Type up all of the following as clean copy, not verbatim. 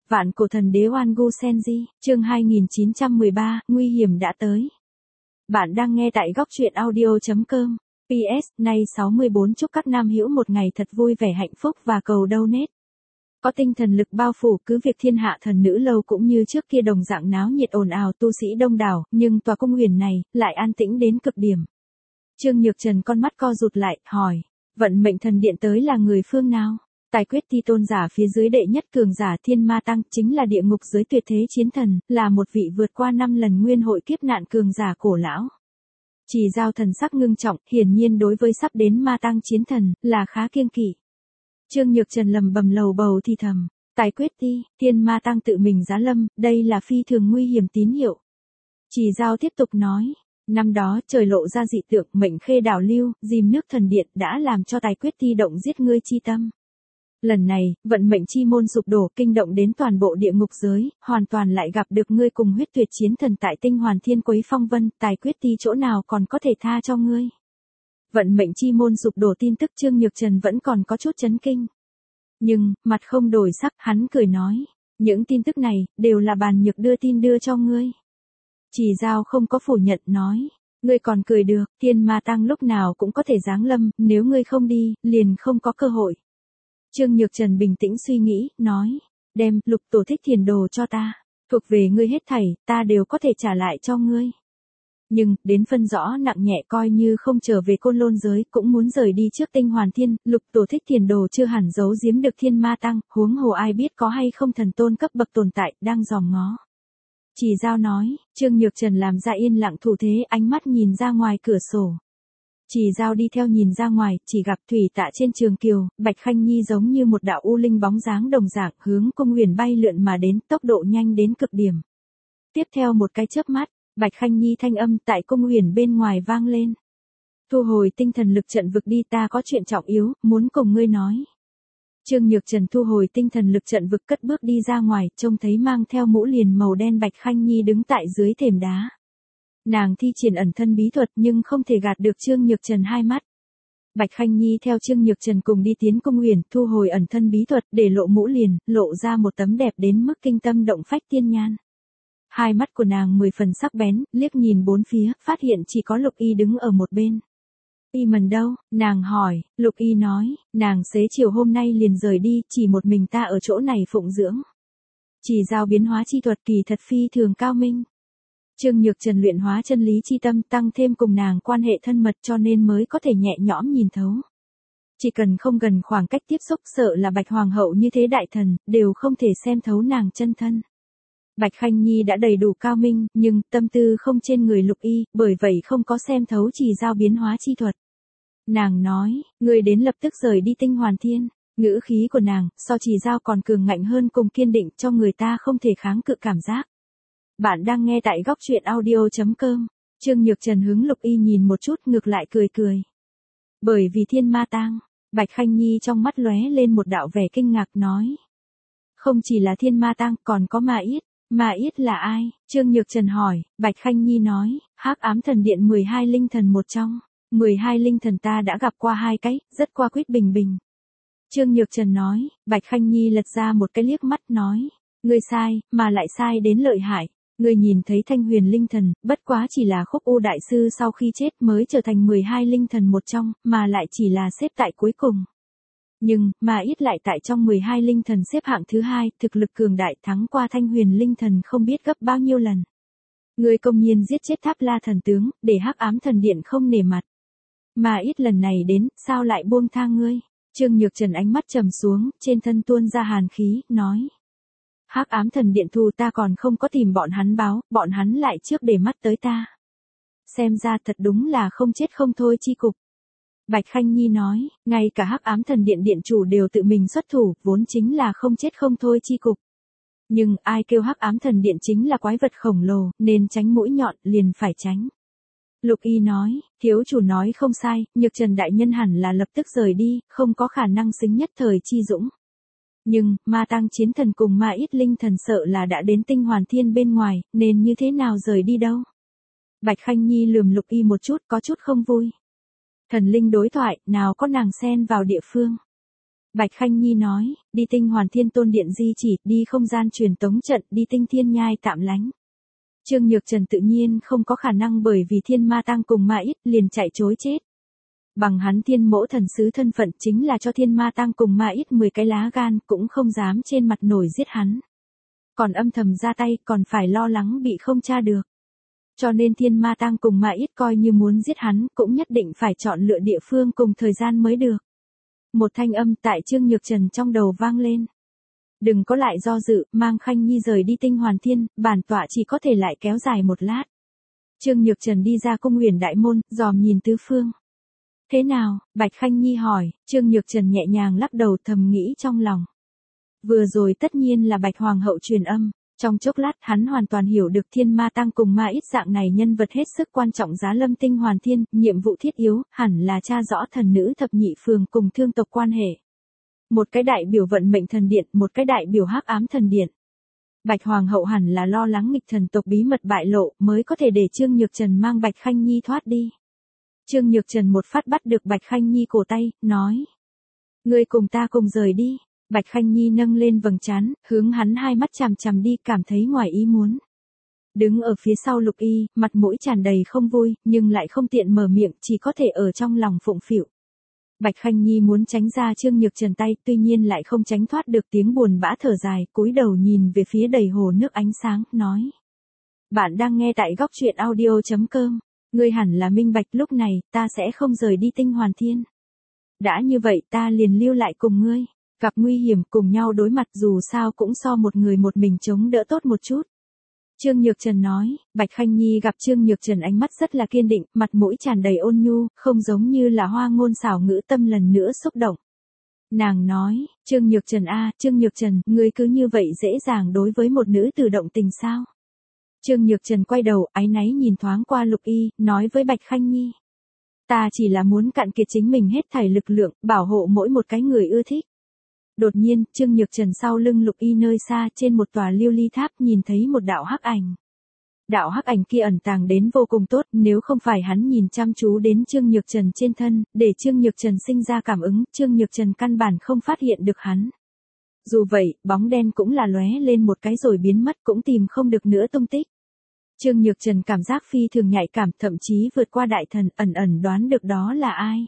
Vạn cổ thần đế Oan Gu Senji, chương 2913, nguy hiểm đã tới. Bạn đang nghe tại góc truyện audio.com. PS, nay 64 chúc các nam hữu một ngày thật vui vẻ hạnh phúc và cầu donate. Có tinh thần lực bao phủ cứ việc thiên hạ thần nữ lâu cũng như trước kia đồng dạng náo nhiệt ồn ào tu sĩ đông đảo, nhưng tòa cung huyền này lại an tĩnh đến cực điểm. Trương Nhược Trần con mắt co rụt lại, hỏi, vận mệnh thần điện tới là người phương nào? Tài quyết ti tôn giả phía dưới đệ nhất cường giả Thiên Ma Tăng chính là địa ngục giới tuyệt thế chiến thần, là một vị vượt qua 5 lần nguyên hội kiếp nạn cường giả cổ lão. Chỉ giao thần sắc ngưng trọng, hiển nhiên đối với sắp đến Ma Tăng chiến thần, là khá kiêng kỵ. Trương Nhược Trần lầm bầm lầu bầu thì thầm, Tài quyết ti, Thiên Ma Tăng tự mình giá lâm, đây là phi thường nguy hiểm tín hiệu. Chỉ giao tiếp tục nói. Năm đó trời lộ ra dị tượng mệnh khê đảo lưu, dìm nước thần điện đã làm cho tài quyết ti động giết ngươi chi tâm. Lần này, vận mệnh chi môn sụp đổ kinh động đến toàn bộ địa ngục giới, hoàn toàn lại gặp được ngươi cùng huyết tuyệt chiến thần tại tinh hoàn thiên quấy phong vân, tài quyết ti chỗ nào còn có thể tha cho ngươi. Vận mệnh chi môn sụp đổ tin tức Trương Nhược Trần vẫn còn có chút chấn kinh. Nhưng, mặt không đổi sắc, hắn cười nói, những tin tức này, đều là Bàn Nhược đưa tin đưa cho ngươi. Chỉ giao không có phủ nhận nói, ngươi còn cười được, Thiên Ma Tăng lúc nào cũng có thể giáng lâm, nếu ngươi không đi, liền không có cơ hội. Trương Nhược Trần bình tĩnh suy nghĩ, nói, đem lục tổ thích thiền đồ cho ta, thuộc về ngươi hết thảy, ta đều có thể trả lại cho ngươi. Nhưng, đến phân rõ nặng nhẹ coi như không trở về Côn Lôn giới, cũng muốn rời đi trước tinh hoàn thiên, lục tổ thích thiền đồ chưa hẳn giấu giếm được Thiên Ma Tăng, huống hồ ai biết có hay không thần tôn cấp bậc tồn tại, đang dòm ngó. Chỉ giao nói, Trương Nhược Trần làm ra yên lặng thủ thế, ánh mắt nhìn ra ngoài cửa sổ. Chỉ giao đi theo nhìn ra ngoài, chỉ gặp thủy tạ trên trường kiều, Bạch Khanh Nhi giống như một đạo u linh bóng dáng đồng dạng hướng cung huyền bay lượn mà đến, tốc độ nhanh đến cực điểm. Tiếp theo một cái chớp mắt, Bạch Khanh Nhi thanh âm tại cung huyền bên ngoài vang lên. Thu hồi tinh thần lực trận vực đi, ta có chuyện trọng yếu, muốn cùng ngươi nói. Trương Nhược Trần thu hồi tinh thần lực trận vực cất bước đi ra ngoài, trông thấy mang theo mũ liền màu đen Bạch Khanh Nhi đứng tại dưới thềm đá. Nàng thi triển ẩn thân bí thuật nhưng không thể gạt được Trương Nhược Trần hai mắt. Bạch Khanh Nhi theo Trương Nhược Trần cùng đi tiến cung huyền, thu hồi ẩn thân bí thuật để lộ mũ liền, lộ ra một tấm đẹp đến mức kinh tâm động phách tiên nhan. Hai mắt của nàng 10 phần sắc bén, liếc nhìn bốn phía, phát hiện chỉ có Lục Y đứng ở một bên. Y Mần đâu? Nàng hỏi, Lục Y nói, nàng xế chiều hôm nay liền rời đi, chỉ một mình ta ở chỗ này phụng dưỡng. Chỉ giao biến hóa chi thuật kỳ thật phi thường cao minh. Trương Nhược Trần luyện hóa chân lý chi tâm tăng thêm cùng nàng quan hệ thân mật cho nên mới có thể nhẹ nhõm nhìn thấu. Chỉ cần không gần khoảng cách tiếp xúc sợ là Bạch Hoàng hậu như thế đại thần, đều không thể xem thấu nàng chân thân. Bạch Khanh Nhi đã đầy đủ cao minh, nhưng tâm tư không trên người Lục Y, bởi vậy không có xem thấu chỉ giao biến hóa chi thuật. Nàng nói, người đến lập tức rời đi tinh hoàn thiên. Ngữ khí của nàng, so chỉ giao còn cường ngạnh hơn cùng kiên định cho người ta không thể kháng cự cảm giác. Bạn đang nghe tại góc truyện audio.com. Trương Nhược Trần hướng Lục Y nhìn một chút ngược lại cười cười. Bởi vì Thiên Ma Tăng, Bạch Khanh Nhi trong mắt lóe lên một đạo vẻ kinh ngạc nói. Không chỉ là Thiên Ma Tăng còn có Ma Yết. Ma Yết là ai? Trương Nhược Trần hỏi, Bạch Khanh Nhi nói, Hắc Ám Thần Điện 12 linh thần một trong. 12 linh thần ta đã gặp qua 2 cái, rất qua quýt bình bình. Trương Nhược Trần nói, Bạch Khanh Nhi lật ra một cái liếc mắt nói, ngươi sai, mà lại sai đến lợi hại. Ngươi nhìn thấy Thanh Huyền linh thần, bất quá chỉ là Khúc U đại sư sau khi chết mới trở thành 12 linh thần một trong, mà lại chỉ là xếp tại cuối cùng. Nhưng, Ma Yết lại tại trong 12 linh thần xếp hạng thứ 2, thực lực cường đại thắng qua Thanh Huyền linh thần không biết gấp bao nhiêu lần. Ngươi công nhiên giết chết Tháp La thần tướng, để Hắc Ám Thần Điện không nể mặt. Ma Yết lần này đến, sao lại buông tha ngươi? Trương Nhược Trần ánh mắt trầm xuống, trên thân tuôn ra hàn khí, nói. Hắc Ám Thần Điện thù ta còn không có tìm bọn hắn báo, bọn hắn lại trước để mắt tới ta. Xem ra thật đúng là không chết không thôi chi cục. Bạch Khanh Nhi nói, ngay cả Hắc Ám Thần Điện điện chủ đều tự mình xuất thủ, vốn chính là không chết không thôi chi cục. Nhưng ai kêu Hắc Ám Thần Điện chính là quái vật khổng lồ, nên tránh mũi nhọn, liền phải tránh. Lục Y nói, thiếu chủ nói không sai, Nhược Trần đại nhân hẳn là lập tức rời đi, không có khả năng xính nhất thời chi dũng. Nhưng, Ma Tăng chiến thần cùng Ma Yết linh thần sợ là đã đến tinh hoàn thiên bên ngoài, nên như thế nào rời đi đâu? Bạch Khanh Nhi lườm Lục Y một chút, có chút không vui. Thần linh đối thoại, nào có nàng xen vào địa phương. Bạch Khanh Nhi nói, đi Tinh Hoàn Thiên Tôn Điện di chỉ, đi không gian truyền tống trận, đi Tinh Thiên Nhai tạm lánh. Trương Nhược Trần tự nhiên không có khả năng bởi vì Thiên Ma Tang cùng Ma Ít liền chạy trối chết. Bằng hắn Thiên Mỗ thần sứ thân phận chính là cho Thiên Ma Tang cùng Ma Ít 10 cái lá gan cũng không dám trên mặt nổi giết hắn. Còn âm thầm ra tay còn phải lo lắng bị không tra được. Cho nên Thiên Ma Tang cùng Ma Ít coi như muốn giết hắn cũng nhất định phải chọn lựa địa phương cùng thời gian mới được. Một thanh âm tại Trương Nhược Trần trong đầu vang lên. Đừng có lại do dự, mang Khanh Nhi rời đi Tinh Hoàn Thiên, bản tọa chỉ có thể lại kéo dài một lát. Trương Nhược Trần đi ra cung huyền đại môn, dòm nhìn tứ phương. Thế nào? Bạch Khanh Nhi hỏi, Trương Nhược Trần nhẹ nhàng lắc đầu thầm nghĩ trong lòng. Vừa rồi tất nhiên là Bạch Hoàng hậu truyền âm, trong chốc lát hắn hoàn toàn hiểu được Thiên Ma Tang cùng Ma Ít dạng này nhân vật hết sức quan trọng giá lâm Tinh Hoàn Thiên, nhiệm vụ thiết yếu, hẳn là tra rõ thần nữ thập nhị phường cùng thương tộc quan hệ. Một cái đại biểu vận mệnh thần điện, một cái đại biểu hắc ám thần điện. Bạch Hoàng hậu hẳn là lo lắng nghịch thần tộc bí mật bại lộ mới có thể để Trương Nhược Trần mang Bạch Khanh Nhi thoát đi. Trương Nhược Trần một phát bắt được Bạch Khanh Nhi cổ tay, nói. Ngươi cùng ta cùng rời đi. Bạch Khanh Nhi nâng lên vầng trán, hướng hắn hai mắt chằm chằm đi cảm thấy ngoài ý muốn. Đứng ở phía sau Lục Y, mặt mũi tràn đầy không vui, nhưng lại không tiện mở miệng, chỉ có thể ở trong lòng phụng phịu. Bạch Khanh Nhi muốn tránh ra Trương Nhược Trần tay, tuy nhiên lại không tránh thoát được tiếng buồn bã thở dài, cúi đầu nhìn về phía đầy hồ nước ánh sáng, nói. Bạn đang nghe tại góc truyện audio.com. Ngươi hẳn là minh bạch lúc này, ta sẽ không rời đi Tinh Hoàn Thiên. Đã như vậy ta liền lưu lại cùng ngươi. Gặp nguy hiểm cùng nhau đối mặt dù sao cũng so một người một mình chống đỡ tốt một chút. Trương Nhược Trần nói, Bạch Khanh Nhi gặp Trương Nhược Trần ánh mắt rất là kiên định, mặt mũi tràn đầy ôn nhu, không giống như là hoa ngôn xảo ngữ tâm lần nữa xúc động. Nàng nói, Trương Nhược Trần a, Trương Nhược Trần, ngươi cứ như vậy dễ dàng đối với một nữ tử động tình sao? Trương Nhược Trần quay đầu, áy náy nhìn thoáng qua Lục Y, nói với Bạch Khanh Nhi. Ta chỉ là muốn cạn kiệt chính mình hết thảy lực lượng, bảo hộ mỗi một cái người ưa thích. Đột nhiên, Trương Nhược Trần sau lưng Lục Y nơi xa trên một tòa lưu ly tháp nhìn thấy một đạo hắc ảnh. Đạo hắc ảnh kia ẩn tàng đến vô cùng tốt, nếu không phải hắn nhìn chăm chú đến Trương Nhược Trần trên thân, để Trương Nhược Trần sinh ra cảm ứng, Trương Nhược Trần căn bản không phát hiện được hắn. Dù vậy, bóng đen cũng là lóe lên một cái rồi biến mất cũng tìm không được nữa tung tích. Trương Nhược Trần cảm giác phi thường nhạy cảm, thậm chí vượt qua đại thần, ẩn ẩn đoán được đó là ai.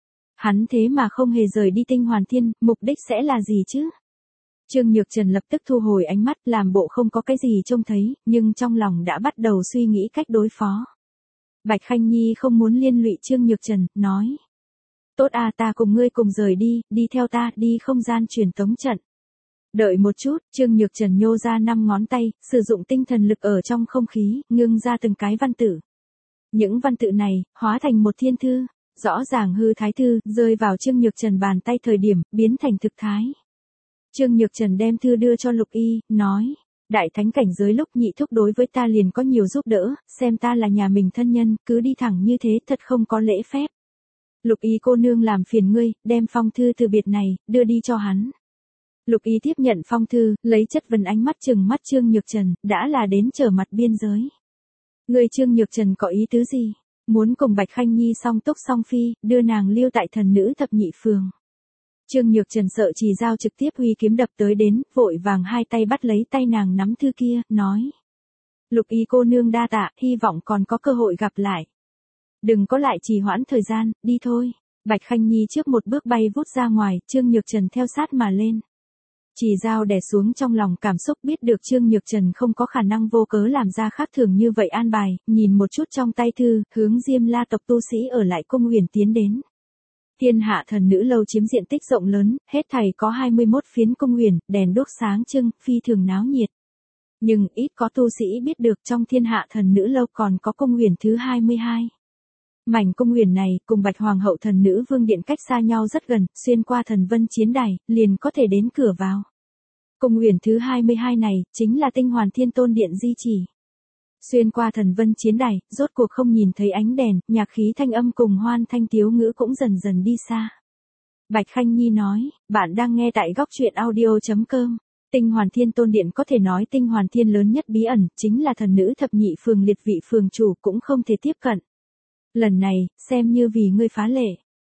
Hắn thế mà không hề rời đi Tinh Hoàn Thiên, mục đích sẽ là gì chứ? Trương Nhược Trần lập tức thu hồi ánh mắt, làm bộ không có cái gì trông thấy, nhưng trong lòng đã bắt đầu suy nghĩ cách đối phó. Bạch Khanh Nhi không muốn liên lụy Trương Nhược Trần, nói. Tốt à, ta cùng ngươi cùng rời đi, đi theo ta, đi không gian truyền tống trận. Đợi một chút, Trương Nhược Trần nhô ra 5 ngón tay, sử dụng tinh thần lực ở trong không khí, ngưng ra từng cái văn tự. Những văn tự này, hóa thành một thiên thư. Rõ ràng hư thái thư, rơi vào Trương Nhược Trần bàn tay thời điểm, biến thành thực thái. Trương Nhược Trần đem thư đưa cho Lục Y, nói, đại thánh cảnh giới lúc nhị thúc đối với ta liền có nhiều giúp đỡ, xem ta là nhà mình thân nhân, cứ đi thẳng như thế thật không có lễ phép. Lục Y cô nương làm phiền ngươi, đem phong thư từ biệt này, đưa đi cho hắn. Lục Y tiếp nhận phong thư, lấy chất vấn ánh mắt trừng mắt Trương Nhược Trần, đã là đến trở mặt biên giới. Người Trương Nhược Trần có ý tứ gì? Muốn cùng Bạch Khanh Nhi song túc song phi, đưa nàng lưu tại thần nữ thập nhị phường. Trương Nhược Trần sợ Trì Dao trực tiếp huy kiếm đập tới đến, vội vàng hai tay bắt lấy tay nàng nắm thư kia, nói. Lục Y cô nương đa tạ, hy vọng còn có cơ hội gặp lại. Đừng có lại trì hoãn thời gian, đi thôi. Bạch Khanh Nhi trước một bước bay vút ra ngoài, Trương Nhược Trần theo sát mà lên. Trì Dao đè xuống trong lòng cảm xúc biết được Trương Nhược Trần không có khả năng vô cớ làm ra khác thường như vậy an bài, nhìn một chút trong tay thư, hướng Diêm La tộc tu sĩ ở lại cung huyền tiến đến. Thiên hạ thần nữ lâu chiếm diện tích rộng lớn, hết thảy có 21 phiến cung huyền, đèn đuốc sáng trưng, phi thường náo nhiệt. Nhưng ít có tu sĩ biết được trong thiên hạ thần nữ lâu còn có cung huyền thứ 22. Mảnh cung huyền này, cùng Bạch Hoàng hậu thần nữ vương điện cách xa nhau rất gần, xuyên qua thần vân chiến đài, liền có thể đến cửa vào. Cung huyền thứ 22 này, chính là Tinh Hoàn Thiên Tôn Điện di chỉ. Xuyên qua thần vân chiến đài, rốt cuộc không nhìn thấy ánh đèn, nhạc khí thanh âm cùng hoan thanh tiếu ngữ cũng dần dần đi xa. Bạch Khanh Nhi nói, bạn đang nghe tại góc truyện audio.com. Tinh Hoàn Thiên Tôn Điện có thể nói Tinh Hoàn Thiên lớn nhất bí ẩn, chính là thần nữ thập nhị phường liệt vị phường chủ cũng không thể tiếp cận. Lần này, xem như vì ngươi phá lệ.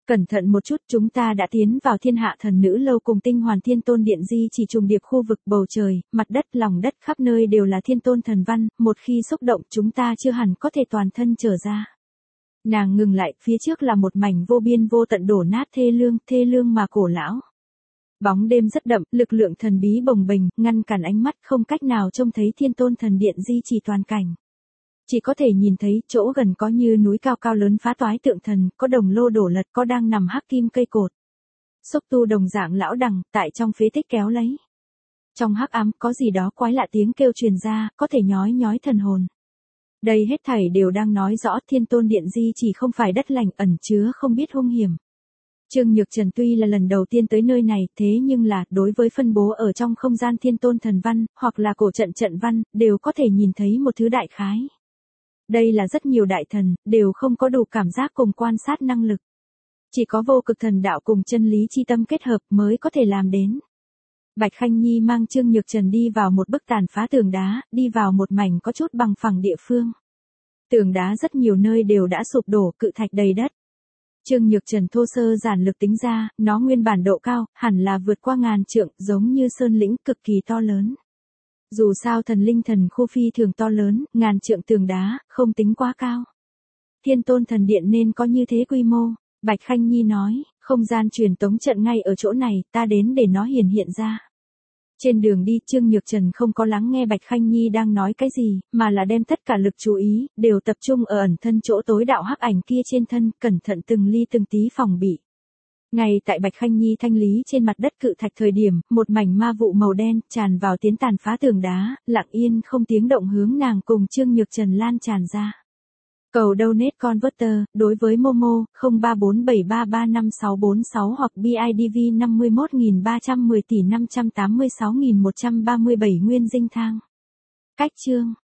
Cẩn thận một chút, chúng ta đã tiến vào Thiên Hạ Thần Nữ Lâu cùng Tinh Hoàn Thiên Tôn Điện Di chỉ trùng điệp khu vực bầu trời, mặt đất, lòng đất khắp nơi đều là thiên tôn thần văn, một khi xúc động chúng ta chưa hẳn có thể toàn thân trở ra. Nàng ngừng lại, phía trước là một mảnh vô biên vô tận đổ nát thê lương mà cổ lão. Bóng đêm rất đậm, lực lượng thần bí bồng bềnh, ngăn cản ánh mắt, không cách nào trông thấy Thiên Tôn Thần Điện Di chỉ toàn cảnh. Chỉ có thể nhìn thấy, chỗ gần có như núi cao cao lớn phá toái tượng thần, có đồng lô đổ lật, có đang nằm hắc kim cây cột. Xúc tu đồng dạng lão đằng, tại trong phế tích kéo lấy. Trong hắc ám, có gì đó quái lạ tiếng kêu truyền ra, có thể nhói nhói thần hồn. Đây hết thảy đều đang nói rõ Thiên Tôn Điện Di chỉ không phải đất lành, ẩn chứa không biết hung hiểm. Trương Nhược Trần tuy là lần đầu tiên tới nơi này, thế nhưng là, đối với phân bố ở trong không gian thiên tôn thần văn, hoặc là cổ trận trận văn, đều có thể nhìn thấy một thứ đại khái. Đây là rất nhiều đại thần, đều không có đủ cảm giác cùng quan sát năng lực. Chỉ có vô cực thần đạo cùng chân lý chi tâm kết hợp mới có thể làm đến. Bạch Khanh Nhi mang Trương Nhược Trần đi vào một bức tàn phá tường đá, đi vào một mảnh có chút bằng phẳng địa phương. Tường đá rất nhiều nơi đều đã sụp đổ, cự thạch đầy đất. Trương Nhược Trần thô sơ giản lược tính ra, nó nguyên bản độ cao, hẳn là vượt qua 1000 trượng, giống như sơn lĩnh, cực kỳ to lớn. Dù sao thần linh thần khu phi thường to lớn, 1000 trượng tường đá, không tính quá cao. Thiên Tôn Thần Điện nên có như thế quy mô, Bạch Khanh Nhi nói, không gian truyền tống trận ngay ở chỗ này, ta đến để nó hiện ra. Trên đường đi, Trương Nhược Trần không có lắng nghe Bạch Khanh Nhi đang nói cái gì, mà là đem tất cả lực chú ý, đều tập trung ở ẩn thân chỗ tối đạo hắc ảnh kia trên thân, cẩn thận từng ly từng tí phòng bị. Ngay tại Bạch Khanh Nhi thanh lý trên mặt đất cự thạch thời điểm, một mảnh ma vụ màu đen tràn vào tiến tàn phá tường đá, lặng yên không tiếng động hướng nàng cùng Trương Nhược Trần lan tràn ra. Cầu donate converter, đối với Momo, 0347335646 hoặc BIDV 51310 tỷ 586.137 nguyên dinh thang. Cách chương